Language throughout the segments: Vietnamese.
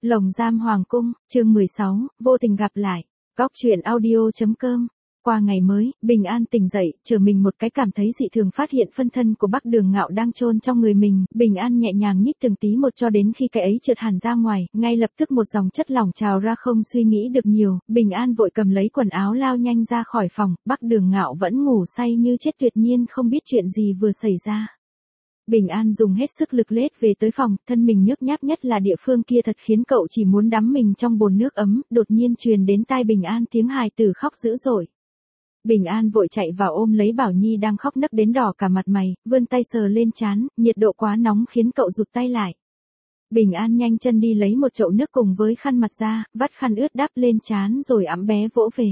Lồng giam hoàng cung, chương 16, vô tình gặp lại. Góc truyện audio.com. Qua ngày mới, Bình An tỉnh dậy, chờ mình một cái cảm thấy dị thường phát hiện phân thân của Bắc Đường Ngạo đang chôn trong người mình, Bình An nhẹ nhàng nhích từng tí một cho đến khi cái ấy trượt hẳn ra ngoài, ngay lập tức một dòng chất lỏng trào ra không suy nghĩ được nhiều, Bình An vội cầm lấy quần áo lao nhanh ra khỏi phòng, Bắc Đường Ngạo vẫn ngủ say như chết tuyệt nhiên không biết chuyện gì vừa xảy ra. Bình An dùng hết sức lực lết về tới phòng, thân mình nhớp nháp nhất là địa phương kia thật khiến cậu chỉ muốn đắm mình trong bồn nước ấm, đột nhiên truyền đến tai Bình An tiếng hài tử khóc dữ dội. Bình An vội chạy vào ôm lấy Bảo Nhi đang khóc nấc đến đỏ cả mặt mày, vươn tay sờ lên trán, nhiệt độ quá nóng khiến cậu rụt tay lại. Bình An nhanh chân đi lấy một chậu nước cùng với khăn mặt ra, vắt khăn ướt đắp lên trán rồi ẵm bé vỗ về.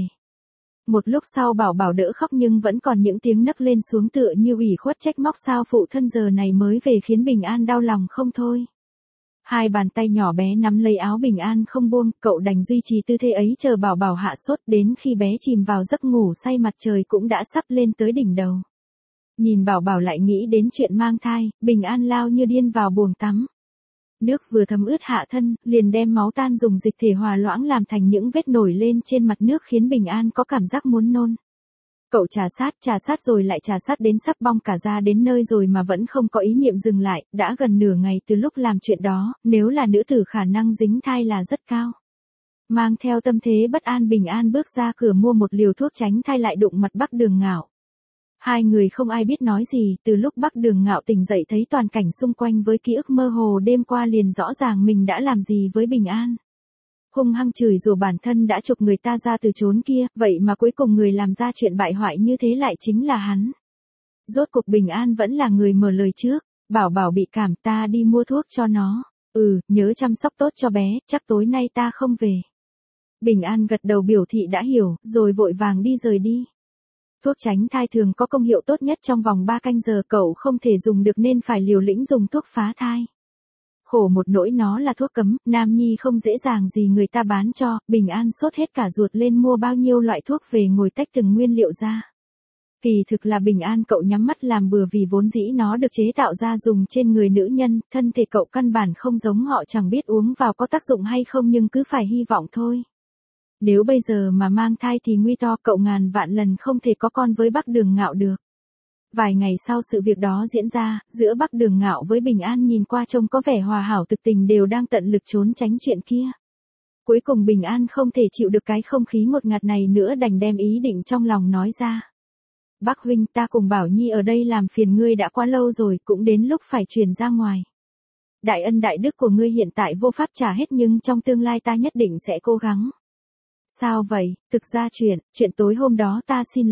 Một lúc sau Bảo Bảo đỡ khóc nhưng vẫn còn những tiếng nấc lên xuống tựa như ủy khuất trách móc sao phụ thân giờ này mới về khiến Bình An đau lòng không thôi. Hai bàn tay nhỏ bé nắm lấy áo Bình An không buông, cậu đành duy trì tư thế ấy chờ Bảo Bảo hạ sốt, đến khi bé chìm vào giấc ngủ say mặt trời cũng đã sắp lên tới đỉnh đầu. Nhìn Bảo Bảo lại nghĩ đến chuyện mang thai, Bình An lao như điên vào buồng tắm. Nước vừa thấm ướt hạ thân, liền đem máu tan dùng dịch thể hòa loãng làm thành những vết nổi lên trên mặt nước khiến Bình An có cảm giác muốn nôn. Cậu trà sát rồi lại trà sát đến sắp bong cả ra đến nơi rồi mà vẫn không có ý niệm dừng lại, đã gần nửa ngày từ lúc làm chuyện đó, nếu là nữ tử khả năng dính thai là rất cao. Mang theo tâm thế bất an Bình An bước ra cửa mua một liều thuốc tránh thai lại đụng mặt Bắc Đường Ngạo. Hai người không ai biết nói gì, từ lúc Bắc Đường Ngạo tỉnh dậy thấy toàn cảnh xung quanh với ký ức mơ hồ đêm qua liền rõ ràng mình đã làm gì với Bình An. Hung hăng chửi rủa bản thân đã chụp người ta ra từ chốn kia, vậy mà cuối cùng người làm ra chuyện bại hoại như thế lại chính là hắn. Rốt cuộc Bình An vẫn là người mở lời trước, Bảo Bảo bị cảm ta đi mua thuốc cho nó, nhớ chăm sóc tốt cho bé, chắc tối nay ta không về. Bình An gật đầu biểu thị đã hiểu, rồi vội vàng đi rời đi. Thuốc tránh thai thường có công hiệu tốt nhất trong vòng 3 canh giờ cậu không thể dùng được nên phải liều lĩnh dùng thuốc phá thai. Khổ một nỗi nó là thuốc cấm, nam nhi không dễ dàng gì người ta bán cho, Bình An sốt hết cả ruột lên mua bao nhiêu loại thuốc về ngồi tách từng nguyên liệu ra. Kỳ thực là Bình An cậu nhắm mắt làm bừa vì vốn dĩ nó được chế tạo ra dùng trên người nữ nhân, thân thể cậu căn bản không giống họ chẳng biết uống vào có tác dụng hay không nhưng cứ phải hy vọng thôi. Nếu bây giờ mà mang thai thì nguy to cậu ngàn vạn lần không thể có con với Bắc Đường Ngạo được. Vài ngày sau sự việc đó diễn ra, giữa Bắc Đường Ngạo với Bình An nhìn qua trông có vẻ hòa hảo thực tình đều đang tận lực trốn tránh chuyện kia. Cuối cùng Bình An không thể chịu được cái không khí ngột ngạt này nữa đành đem ý định trong lòng nói ra. Bác huynh ta cùng Bảo Nhi ở đây làm phiền ngươi đã quá lâu rồi cũng đến lúc phải chuyển ra ngoài. Đại ân đại đức của ngươi hiện tại vô pháp trả hết nhưng trong tương lai ta nhất định sẽ cố gắng. Sao vậy, thực ra chuyện tối hôm đó ta xin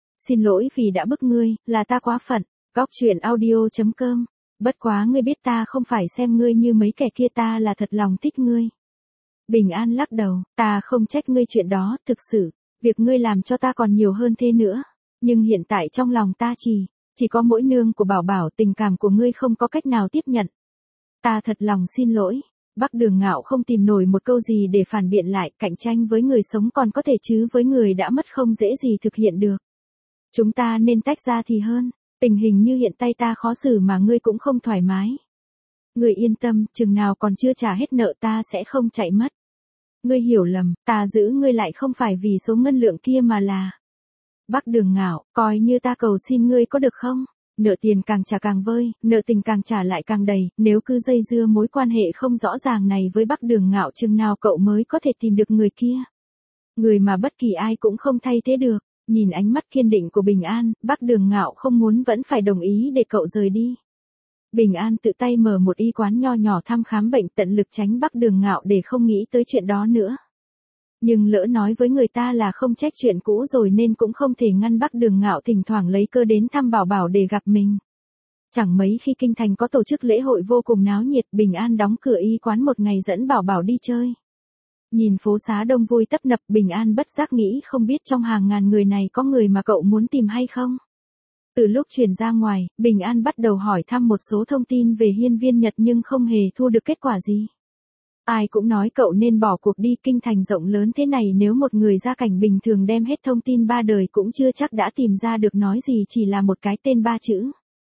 lỗi vì đã bức ngươi, là ta quá phận. Góc truyện audio.com. Bất quá ngươi biết ta không phải xem ngươi như mấy kẻ kia ta là thật lòng thích ngươi. Bình An lắc đầu, ta không trách ngươi chuyện đó, thực sự, việc ngươi làm cho ta còn nhiều hơn thế nữa. Nhưng hiện tại trong lòng ta chỉ có mỗi nương của Bảo Bảo tình cảm của ngươi không có cách nào tiếp nhận. Ta thật lòng xin lỗi. Bắc Đường Ngạo không tìm nổi một câu gì để phản biện lại, cạnh tranh với người sống còn có thể chứ với người đã mất không dễ gì thực hiện được. Chúng ta nên tách ra thì hơn, tình hình như hiện tại ta khó xử mà ngươi cũng không thoải mái. Ngươi yên tâm, chừng nào còn chưa trả hết nợ ta sẽ không chạy mất. Ngươi hiểu lầm, ta giữ ngươi lại không phải vì số ngân lượng kia mà là... Bắc Đường Ngạo, coi như ta cầu xin ngươi có được không? Nợ tiền càng trả càng vơi, nợ tình càng trả lại càng đầy, nếu cứ dây dưa mối quan hệ không rõ ràng này với Bắc Đường Ngạo chừng nào cậu mới có thể tìm được người kia. Người mà bất kỳ ai cũng không thay thế được. Nhìn ánh mắt kiên định của Bình An, Bắc Đường Ngạo không muốn vẫn phải đồng ý để cậu rời đi. Bình An tự tay mở một y quán nho nhỏ thăm khám bệnh tận lực tránh Bắc Đường Ngạo để không nghĩ tới chuyện đó nữa. Nhưng lỡ nói với người ta là không trách chuyện cũ rồi nên cũng không thể ngăn Bắc Đường Ngạo thỉnh thoảng lấy cơ đến thăm Bảo Bảo để gặp mình. Chẳng mấy khi kinh thành có tổ chức lễ hội vô cùng náo nhiệt, Bình An đóng cửa y quán một ngày dẫn Bảo Bảo đi chơi. Nhìn phố xá đông vui tấp nập Bình An bất giác nghĩ không biết trong hàng ngàn người này có người mà cậu muốn tìm hay không. Từ lúc chuyển ra ngoài, Bình An bắt đầu hỏi thăm một số thông tin về Hiên Viên Nhật nhưng không hề thu được kết quả gì. Ai cũng nói cậu nên bỏ cuộc đi, kinh thành rộng lớn thế này nếu một người gia cảnh bình thường đem hết thông tin 3 đời cũng chưa chắc đã tìm ra được nói gì chỉ là một cái tên 3 chữ.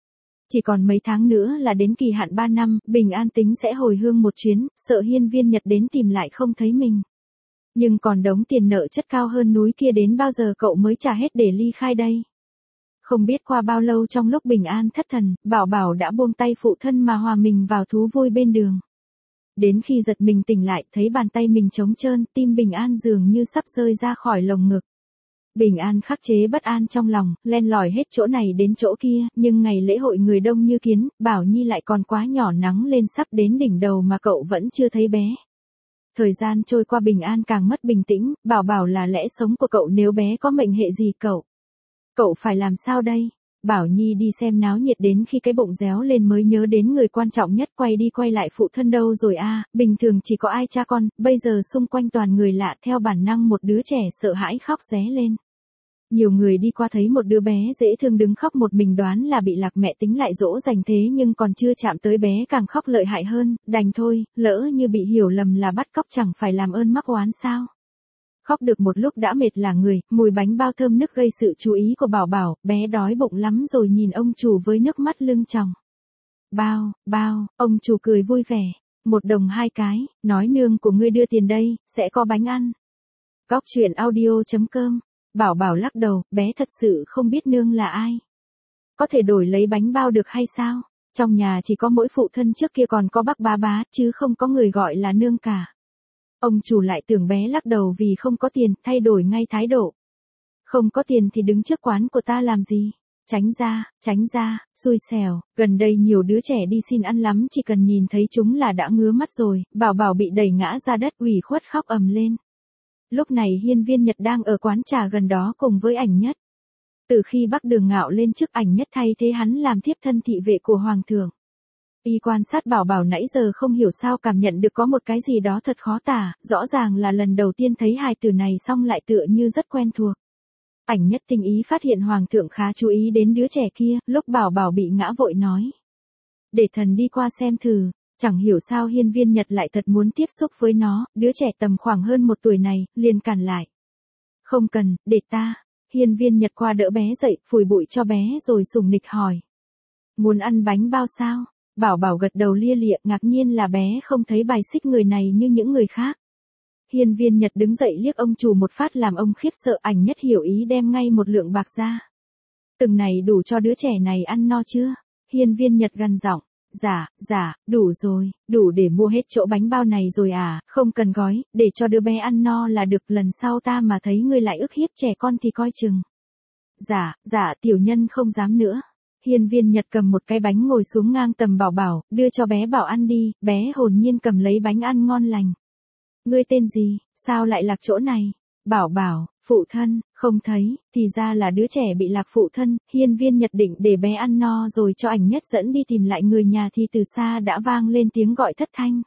Chỉ còn mấy tháng nữa là đến kỳ hạn 3 năm, Bình An tính sẽ hồi hương một chuyến, sợ Hiên Viên Nhật đến tìm lại không thấy mình. Nhưng còn đống tiền nợ chất cao hơn núi kia đến bao giờ cậu mới trả hết để ly khai đây? Không biết qua bao lâu trong lúc Bình An thất thần, Bảo Bảo đã buông tay phụ thân mà hòa mình vào thú vui bên đường. Đến khi giật mình tỉnh lại, thấy bàn tay mình trống trơn, tim Bình An dường như sắp rơi ra khỏi lồng ngực. Bình An khắc chế bất an trong lòng, len lỏi hết chỗ này đến chỗ kia, nhưng ngày lễ hội người đông như kiến, Bảo Nhi lại còn quá nhỏ, nắng lên sắp đến đỉnh đầu mà cậu vẫn chưa thấy bé. Thời gian trôi qua, Bình An càng mất bình tĩnh, Bảo Bảo là lẽ sống của cậu, nếu bé có mệnh hệ gì cậu phải làm sao đây? Bảo Nhi đi xem náo nhiệt đến khi cái bụng réo lên mới nhớ đến người quan trọng nhất, quay đi quay lại phụ thân đâu rồi a? Bình thường chỉ có ai cha con, bây giờ xung quanh toàn người lạ, theo bản năng một đứa trẻ sợ hãi khóc ré lên. Nhiều người đi qua thấy một đứa bé dễ thương đứng khóc một mình, đoán là bị lạc mẹ tính lại dỗ dành, thế nhưng còn chưa chạm tới bé càng khóc lợi hại hơn, đành thôi, lỡ như bị hiểu lầm là bắt cóc chẳng phải làm ơn mắc oán sao. Khóc được một lúc đã mệt lả người, mùi bánh bao thơm nức gây sự chú ý của Bảo Bảo, bé đói bụng lắm rồi nhìn ông chủ với nước mắt lưng tròng. Bao, ông chủ cười vui vẻ, 1 đồng 2 cái, nói nương của ngươi đưa tiền đây, sẽ có bánh ăn. Góc truyện audio.com. Bảo Bảo lắc đầu, bé thật sự không biết nương là ai. Có thể đổi lấy bánh bao được hay sao? Trong nhà chỉ có mỗi phụ thân, trước kia còn có bác bá, chứ không có người gọi là nương cả. Ông chủ lại tưởng bé lắc đầu vì không có tiền, thay đổi ngay thái độ. Không có tiền thì đứng trước quán của ta làm gì? Tránh ra, xui xẻo, gần đây nhiều đứa trẻ đi xin ăn lắm, chỉ cần nhìn thấy chúng là đã ngứa mắt rồi. Bảo Bảo bị đẩy ngã ra đất, ủy khuất khóc ầm lên. Lúc này Hiên Viên Nhật đang ở quán trà gần đó cùng với Ảnh Nhất. Từ khi Bắc Đường Ngạo lên chức, Ảnh Nhất thay thế hắn làm thiếp thân thị vệ của Hoàng thượng. Y quan sát Bảo Bảo nãy giờ không hiểu sao cảm nhận được có một cái gì đó thật khó tả, rõ ràng là lần đầu tiên thấy hài tử này xong lại tựa như rất quen thuộc. Ảnh Nhất tinh ý phát hiện Hoàng thượng khá chú ý đến đứa trẻ kia, lúc Bảo Bảo bị ngã vội nói. Để thần đi qua xem thử. Chẳng hiểu sao Hiên Viên Nhật lại thật muốn tiếp xúc với nó, đứa trẻ tầm khoảng hơn 1 tuổi này, liền cản lại. Không cần, để ta. Hiên Viên Nhật qua đỡ bé dậy, phủi bụi cho bé rồi sủng nịch hỏi. Muốn ăn bánh bao sao? Bảo Bảo gật đầu lia lịa, ngạc nhiên là bé không thấy bài xích người này như những người khác. Hiên Viên Nhật đứng dậy liếc ông chủ một phát làm ông khiếp sợ. Ảnh Nhất hiểu ý đem ngay 1 lượng bạc ra. Từng này đủ cho đứa trẻ này ăn no chưa? Hiên Viên Nhật gằn giọng. Dạ, đủ rồi, đủ để mua hết chỗ bánh bao này rồi à, không cần gói, để cho đứa bé ăn no là được, lần sau ta mà thấy ngươi lại ức hiếp trẻ con thì coi chừng. Dạ, tiểu nhân không dám nữa. Hiên Viên Nhật cầm một cái bánh ngồi xuống ngang tầm Bảo Bảo, đưa cho bé bảo ăn đi, bé hồn nhiên cầm lấy bánh ăn ngon lành. Ngươi tên gì, sao lại lạc chỗ này? Bảo, phụ thân, không thấy, thì ra là đứa trẻ bị lạc phụ thân. Hiên Viên Nhật định để bé ăn no rồi cho Ảnh Nhất dẫn đi tìm lại người nhà thì từ xa đã vang lên tiếng gọi thất thanh.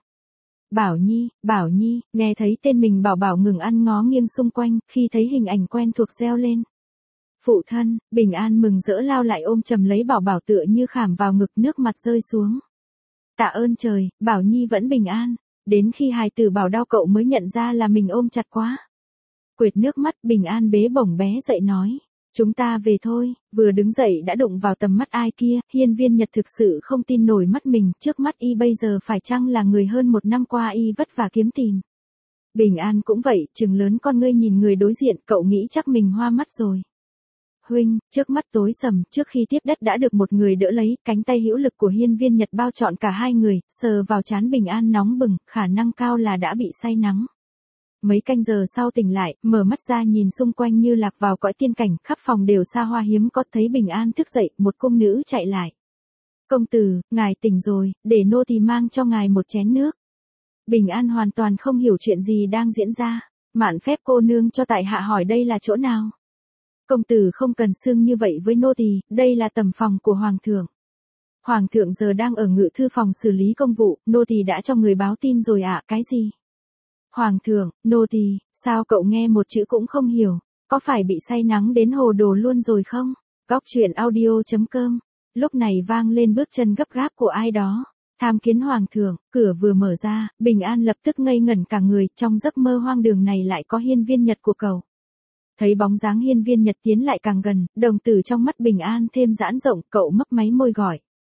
Bảo Nhi, nghe thấy tên mình Bảo Bảo ngừng ăn ngó nghiêng xung quanh, khi thấy hình ảnh quen thuộc reo lên. Phụ thân, Bình An mừng rỡ lao lại ôm chầm lấy Bảo Bảo tựa như khảm vào ngực, nước mặt rơi xuống. Tạ ơn trời, Bảo Nhi vẫn bình an. Đến khi hài tử bảo đau cậu mới nhận ra là mình ôm chặt quá. Quệt nước mắt, Bình An bế bổng bé dậy nói. Chúng ta về thôi, vừa đứng dậy đã đụng vào tầm mắt ai kia. Hiên Viên Nhật thực sự không tin nổi mắt mình, trước mắt y bây giờ phải chăng là người hơn 1 năm qua y vất vả kiếm tìm. Bình An cũng vậy, trừng lớn con ngươi nhìn người đối diện, cậu nghĩ chắc mình hoa mắt rồi. Huynh, trước mắt tối sầm, trước khi tiếp đất đã được một người đỡ lấy, cánh tay hữu lực của Hiên Viên Nhật bao trọn cả hai người, sờ vào trán Bình An nóng bừng, khả năng cao là đã bị say nắng. Mấy canh giờ sau tỉnh lại, mở mắt ra nhìn xung quanh như lạc vào cõi tiên cảnh, khắp phòng đều xa hoa hiếm có. Thấy Bình An thức dậy, một cung nữ chạy lại. Công tử, ngài tỉnh rồi, để nô tỳ mang cho ngài một chén nước. Bình An hoàn toàn không hiểu chuyện gì đang diễn ra. Mạn phép cô nương cho tại hạ hỏi đây là chỗ nào? Công tử không cần xưng như vậy với nô tỳ, đây là tầm phòng của Hoàng thượng. Hoàng thượng giờ đang ở ngự thư phòng xử lý công vụ, nô tỳ đã cho người báo tin rồi ạ. Cái gì? Hoàng thượng, nô tỳ, sao cậu nghe một chữ cũng không hiểu, có phải bị say nắng đến hồ đồ luôn rồi không? Góc truyện audio.com. Lúc này vang lên bước chân gấp gáp của ai đó. Tham kiến Hoàng thượng, cửa vừa mở ra, Bình An lập tức ngây ngẩn cả người, trong giấc mơ hoang đường này lại có Hiên Viên Nhật của cậu. Thấy bóng dáng Hiên Viên Nhật tiến lại càng gần, đồng tử trong mắt Bình An thêm giãn rộng, cậu mấp máy môi gọi.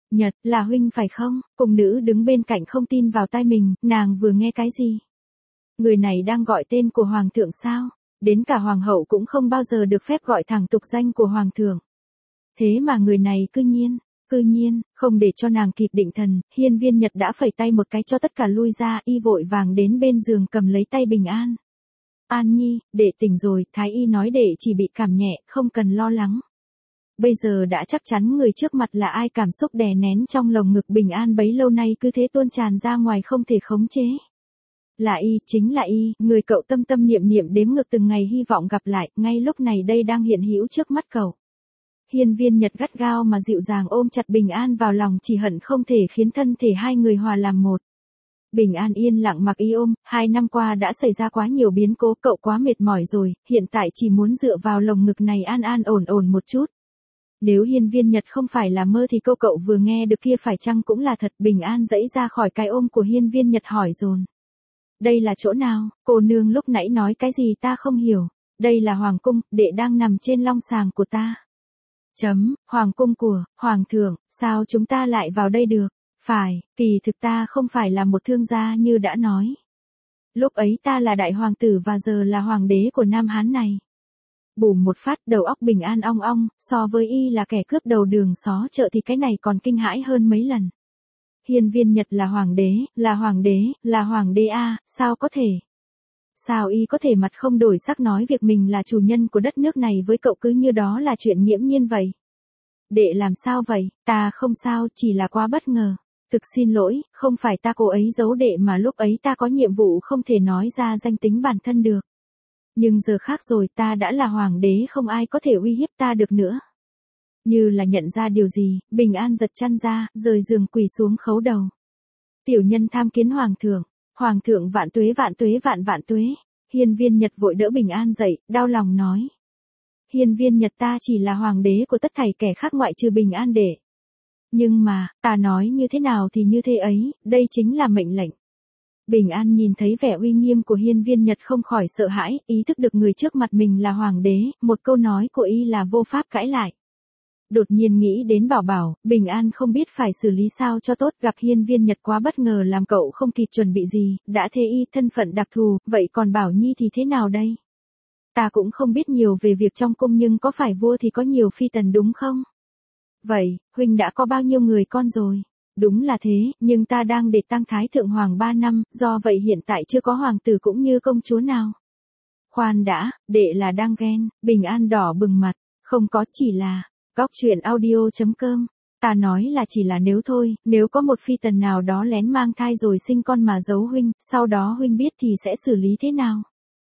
Nhật, là huynh phải không? Cung nữ đứng bên cạnh không tin vào tai mình, nàng vừa nghe cái gì? Người này đang gọi tên của hoàng thượng sao? Đến cả hoàng hậu cũng không bao giờ được phép gọi thẳng tục danh của hoàng thượng. Thế mà người này cư nhiên, không để cho nàng kịp định thần, Hiên Viên Nhật đã phẩy tay một cái cho tất cả lui ra, y vội vàng đến bên giường cầm lấy tay Bình An. An Nhi, đệ tỉnh rồi, thái y nói đệ chỉ bị cảm nhẹ, không cần lo lắng. Bây giờ đã chắc chắn người trước mặt là ai, cảm xúc đè nén trong lồng ngực Bình An bấy lâu nay cứ thế tuôn tràn ra ngoài không thể khống chế. Là y, chính là y, người cậu tâm tâm niệm niệm đếm ngược từng ngày hy vọng gặp lại, ngay lúc này đây đang hiện hữu trước mắt cậu. Hiên Viên Nhật gắt gao mà dịu dàng ôm chặt Bình An vào lòng, chỉ hận không thể khiến thân thể hai người hòa làm một. Bình An yên lặng mặc y ôm, 2 năm qua đã xảy ra quá nhiều biến cố, cậu quá mệt mỏi rồi, hiện tại chỉ muốn dựa vào lồng ngực này an an ổn ổn một chút. Nếu Hiên Viên Nhật không phải là mơ thì câu cậu vừa nghe được kia phải chăng cũng là thật? Bình An giãy ra khỏi cái ôm của Hiên Viên Nhật hỏi dồn. Đây là chỗ nào? Cô nương lúc nãy nói cái gì ta không hiểu. Đây là hoàng cung, đệ đang nằm trên long sàng của ta. Hoàng cung của hoàng thượng, sao chúng ta lại vào đây được? Phải, kỳ thực ta không phải là một thương gia như đã nói. Lúc ấy ta là đại hoàng tử và giờ là hoàng đế của Nam Hán này. Bùm một phát, đầu óc Bình An ong ong, so với y là kẻ cướp đầu đường xó chợ thì cái này còn kinh hãi hơn mấy lần. Hiên Viên Nhật là hoàng đế, là hoàng đế a, sao có thể? Sao y có thể mặt không đổi sắc nói việc mình là chủ nhân của đất nước này với cậu cứ như đó là chuyện nghiễm nhiên vậy? Đệ làm sao vậy? Ta không sao, chỉ là quá bất ngờ. Thực xin lỗi, không phải ta cố ấy giấu đệ mà lúc ấy ta có nhiệm vụ không thể nói ra danh tính bản thân được. Nhưng giờ khác rồi, ta đã là hoàng đế, không ai có thể uy hiếp ta được nữa. Như là nhận ra điều gì, Bình An giật chăn ra, rời giường quỳ xuống khấu đầu. Tiểu nhân tham kiến hoàng thượng vạn tuế vạn tuế. Hiên Viên Nhật vội đỡ Bình An dậy, đau lòng nói. Hiên Viên Nhật, ta chỉ là hoàng đế của tất thảy kẻ khác ngoại trừ Bình An đệ. Nhưng mà, ta nói như thế nào thì như thế ấy, đây chính là mệnh lệnh. Bình An nhìn thấy vẻ uy nghiêm của Hiên Viên Nhật không khỏi sợ hãi, ý thức được người trước mặt mình là hoàng đế, một câu nói của y là vô pháp cãi lại. Đột nhiên nghĩ đến Bảo Bảo, Bình An không biết phải xử lý sao cho tốt, gặp Hiên Viên Nhật quá bất ngờ làm cậu không kịp chuẩn bị gì, đã thế y thân phận đặc thù, vậy còn Bảo Nhi thì thế nào đây? Ta cũng không biết nhiều về việc trong cung nhưng có phải vua thì có nhiều phi tần đúng không? Vậy, huynh đã có bao nhiêu người con rồi? Đúng là thế, nhưng ta đang để tang thái thượng hoàng 3 năm, do vậy hiện tại chưa có hoàng tử cũng như công chúa nào. Khoan đã, đệ là đang ghen, Bình An đỏ bừng mặt, không có, chỉ là, góc truyện audio.com. Ta nói là chỉ là nếu thôi, nếu có một phi tần nào đó lén mang thai rồi sinh con mà giấu huynh, sau đó huynh biết thì sẽ xử lý thế nào?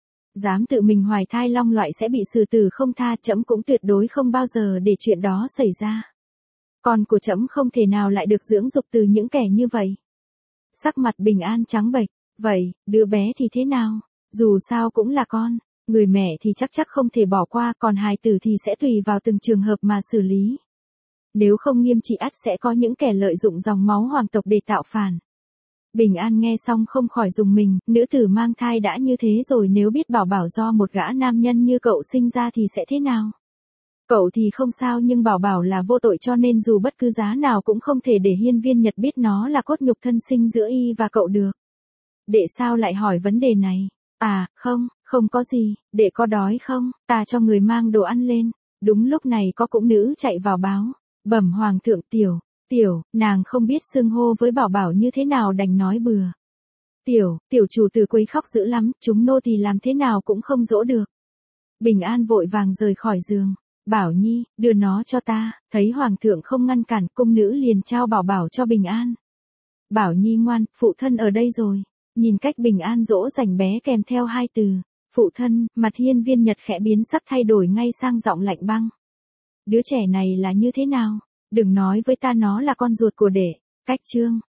Dám tự mình hoài thai long loại sẽ bị xử tử không tha, trẫm cũng tuyệt đối không bao giờ để chuyện đó xảy ra. Con của trẫm không thể nào lại được dưỡng dục từ những kẻ như vậy. Sắc mặt Bình An trắng bệch, vậy, đứa bé thì thế nào? Dù sao cũng là con, người mẹ thì chắc không thể bỏ qua, còn hài tử thì sẽ tùy vào từng trường hợp mà xử lý. Nếu không nghiêm trị ắt sẽ có những kẻ lợi dụng dòng máu hoàng tộc để tạo phản. Bình An nghe xong không khỏi rùng mình, nữ tử mang thai đã như thế rồi nếu biết Bảo Bảo do một gã nam nhân như cậu sinh ra thì sẽ thế nào? Cậu thì không sao nhưng Bảo Bảo là vô tội cho nên dù bất cứ giá nào cũng không thể để Hiên Viên Nhật biết nó là cốt nhục thân sinh giữa y và cậu được. Đệ sao lại hỏi vấn đề này? À, không có gì, đệ có đói không? Ta cho người mang đồ ăn lên. Đúng lúc này có cung nữ chạy vào báo. Bẩm hoàng thượng, tiểu, nàng không biết xưng hô với Bảo Bảo như thế nào đành nói bừa. Tiểu chủ tử quấy khóc dữ lắm, chúng nô thì làm thế nào cũng không dỗ được. Bình An vội vàng rời khỏi giường. Bảo Nhi, đưa nó cho ta, thấy hoàng thượng không ngăn cản, cung nữ liền trao Bảo Bảo cho Bình An. Bảo Nhi ngoan, phụ thân ở đây rồi. Nhìn cách Bình An dỗ dành bé kèm theo 2 từ, phụ thân, mặt Hiên Viên Nhật khẽ biến sắc thay đổi ngay sang giọng lạnh băng. Đứa trẻ này là như thế nào? Đừng nói với ta nó là con ruột của đệ. Cách chương